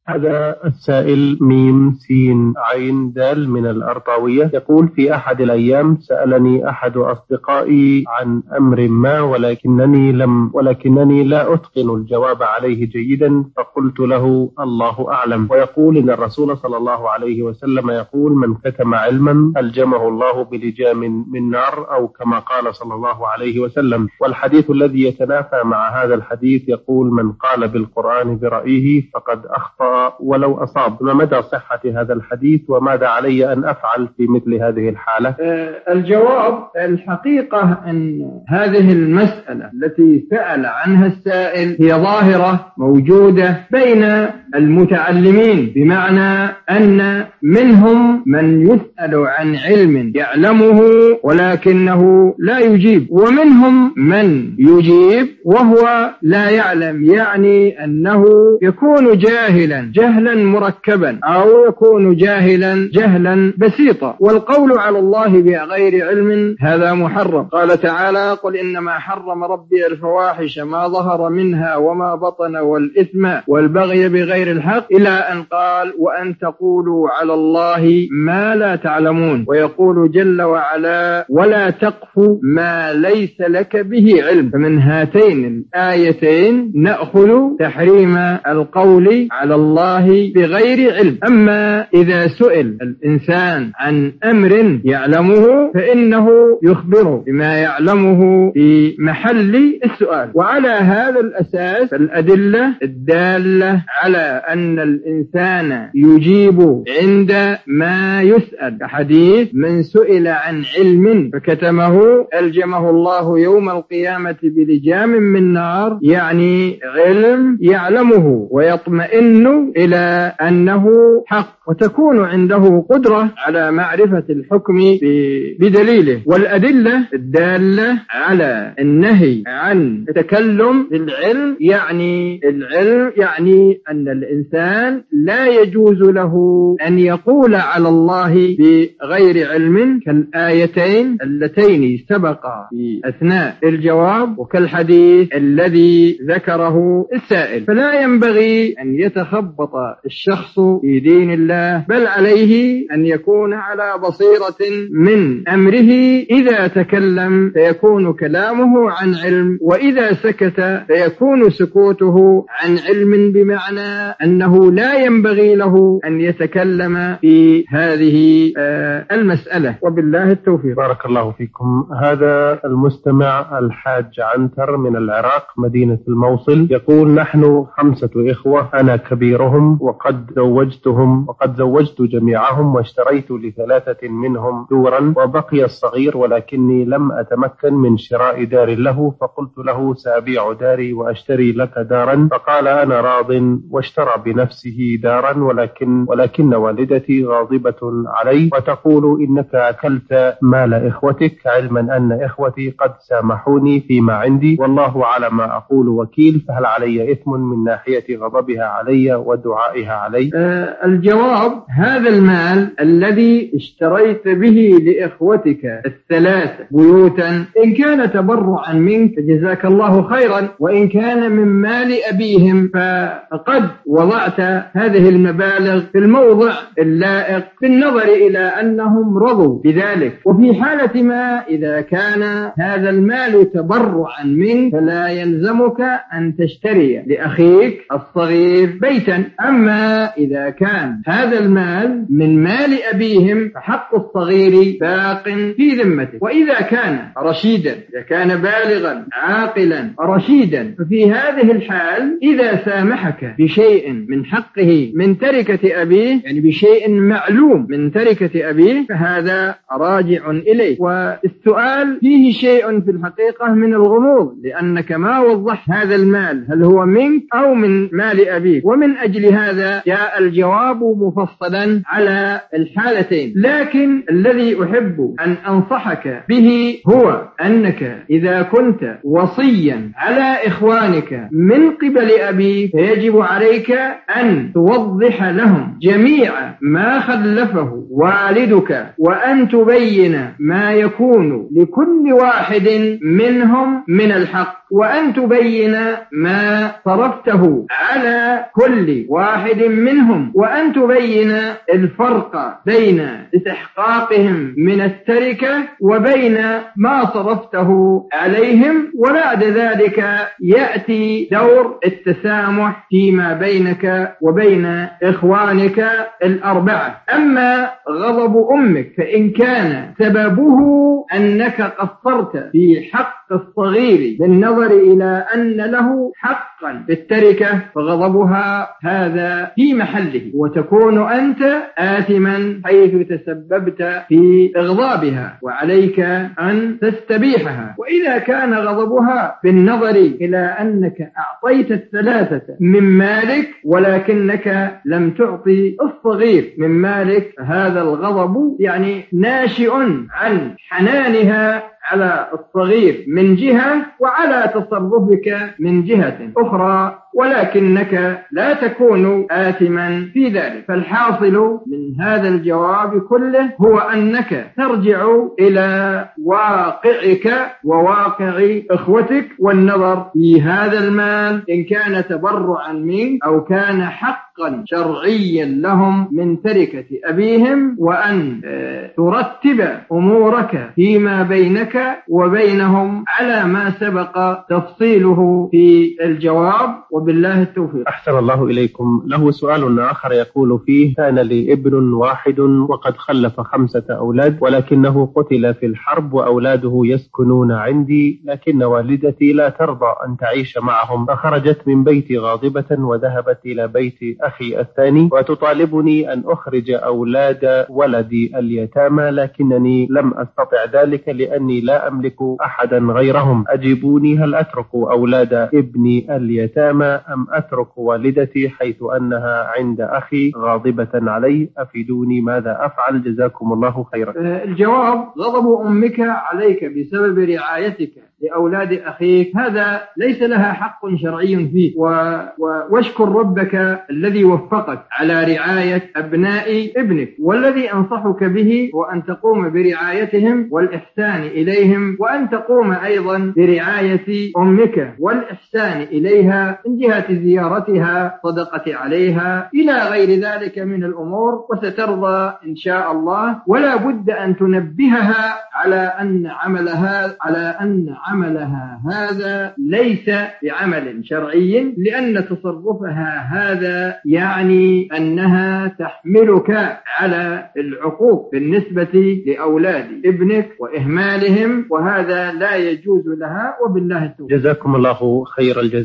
هذا السائل ميم سين عين دال من الأرطاوية يقول: في أحد الأيام سألني أحد أصدقائي عن أمر ما ولكنني لا أتقن الجواب عليه جيدا، فقلت له: الله أعلم. ويقول إن الرسول صلى الله عليه وسلم يقول: من كتم علما ألجمه الله بلجام من نار، أو كما قال صلى الله عليه وسلم. والحديث الذي يتنافى مع هذا الحديث يقول: من قال بالقرآن برأيه فقد أخطأ ولو أصاب. ما مدى صحة هذا الحديث، وماذا علي أن أفعل في مثل هذه الحالة؟ الجواب: الحقيقة أن هذه المسألة التي سأل عنها السائل هي ظاهرة موجودة بين المتعلمين، بمعنى أن منهم من يسأل عن علم يعلمه ولكنه لا يجيب، ومنهم من يجيب وهو لا يعلم، يعني أنه يكون جهلا مركبا أو يكون جاهلا جهلا بسيطا. والقول على الله بغير علم هذا محرم. قال تعالى: قل إنما حرم ربي الفواحش ما ظهر منها وما بطن والإثم والبغي بغير الحق، إلى أن قال: وأن تقولوا على الله ما لا تعلمون. ويقول جل وعلا: ولا تقف ما ليس لك به علم. فمن هاتين الآيتين نأخذ تحريم القول على الله بغير علم. أما إذا سئل الإنسان عن أمر يعلمه فإنه يخبره بما يعلمه في محل السؤال. وعلى هذا الأساس فالأدلة الدالة على أن الإنسان يجيب عند ما يسأل، كحديث: من سئل عن علم فكتمه ألجمه الله يوم القيامة بلجام من نار، يعني علم يعلمه ويطمئن إلى أنه حق، وتكون عنده قدرة على معرفة الحكم بدليله. والأدلة الدالة على النهي عن التكلم بالعلم، يعني العلم يعني أن الإنسان لا يجوز له أن يقول على الله بغير علم، كالآيتين اللتين سبقا في أثناء الجواب، وكالحديث الذي ذكره السائل. فلا ينبغي أن يتخبط الشخص في دين الله، بل عليه أن يكون على بصيرة من أمره. إذا تكلم فيكون كلامه عن علم، وإذا سكت فيكون سكوته عن علم، بمعنى أنه لا ينبغي له أن يتكلم في هذه المسألة. وبالله التوفيق. بارك الله فيكم. هذا المستمع الحاج عنتر من العراق مدينة الموصل يقول: نحن 5 إخوة، أنا كبيرهم، وقد زوجت جميعهم، واشتريت ل3 منهم دورا، وبقي الصغير، ولكني لم أتمكن من شراء دار له، فقلت له: سأبيع داري وأشتري لك دارا، فقال: أنا راض، واشترى بنفسه دارا، ولكن والدتي غاضبة علي وتقول: إنك أكلت مال إخوتك، علما أن إخوتي قد سامحوني فيما عندي، والله على ما أقول وكيل، فهل علي إثم من ناحية غضبها علي ودعائها علي؟ الجواب: هذا المال الذي اشتريت به لإخوتك 3 بيوتا، إن كان تبرعا منك فجزاك الله خيرا، وإن كان من مال أبيهم فقد وضعت هذه المبالغ في الموضع اللائق بالنظر إلى أنهم رضوا بذلك. وفي حالة ما إذا كان هذا المال تبرعا منك فلا يلزمك أن تشتري لأخيك الصغير بيتا. أما إذا كان هذا المال من مال أبيهم فحق الصغير باق في ذمته. وإذا كان رشيدا، إذا كان بالغا عاقلا رشيدا، ففي هذه الحال إذا سامحك بشيء من حقه من تركة أبيه، يعني بشيء معلوم من تركة أبيه، فهذا راجع إليه. والسؤال فيه شيء في الحقيقة من الغموض، لأنك ما وضحت هذا المال هل هو منك أو من مال أبيك، ومن أجل هذا جاء الجواب مفصلا على الحالتين. لكن الذي أحب أن أنصحك به هو أنك إذا كنت وصيا على إخوانك من قبل أبيك فيجب عليك عليك أن توضح لهم جميع ما خلفه والدك، وأن تبين ما يكون لكل واحد منهم من الحق، وأن تبين ما صرفته على كل واحد منهم، وأن تبين الفرق بين استحقاقهم من التركة وبين ما صرفته عليهم. وبعد ذلك يأتي دور التسامح فيما بينك وبين إخوانك الأربعة. أما غضب أمك فإن كان سببه أنك قصرت في حق الصغير بالنظر إلى أن له حقا بالتركة فغضبها هذا في محله، وتكون أنت آثما حيث تسببت في إغضابها، وعليك أن تستبيحها. وإذا كان غضبها بالنظر إلى أنك أعطيت الثلاثة من مالك ولكنك لم تعطي الصغير من مالك، هذا الغضب يعني ناشئ عن حنانها على الصغير من جهة وعلى تصرفك من جهة أخرى، ولكنك لا تكون آثما في ذلك. فالحاصل من هذا الجواب كله هو أنك ترجع إلى واقعك وواقع إخوتك والنظر في هذا المال إن كان تبرعا منك أو كان حقا شرعيا لهم من تركة أبيهم، وأن ترتب أمورك فيما بينك وبينهم على ما سبق تفصيله في الجواب، وبالله التوفيق. أحسن الله إليكم. له سؤال آخر يقول فيه: كان لي ابن واحد وقد خلف 5 أولاد، ولكنه قتل في الحرب وأولاده يسكنون عندي، لكن والدتي لا ترضى أن تعيش معهم، فخرجت من بيتي غاضبة وذهبت إلى بيت أخي الثاني وتطالبني أن أخرج أولاد ولدي اليتامى، لكنني لم أستطع ذلك لأني لا أملك أحدا غيرهم. أجيبوني، هل أترك أولاد ابني اليتامى أم أترك والدتي حيث أنها عند أخي غاضبة علي؟ أفيدوني ماذا أفعل، جزاكم الله خيرا. الجواب: غضب أمك عليك بسبب رعايتك لأولاد أخيك هذا ليس لها حق شرعي فيه، واشكر ربك الذي وفقك على رعاية أبناء ابنك، والذي أنصحك به وأن تقوم برعايتهم والإحسان إليهم، وأن تقوم أيضا برعاية أمك والإحسان إليها من جهة زيارتها، صدقة عليها، إلى غير ذلك من الأمور، وسترضى إن شاء الله. ولا بد أن تنبهها على أن عملها هذا ليس بعمل شرعي، لأن تصرفها هذا يعني أنها تحملك على العقوق بالنسبة لأولاد ابنك وإهمالهم، وهذا لا يجوز لها، وبالله التوفيق. جزاكم الله خير الجزاء.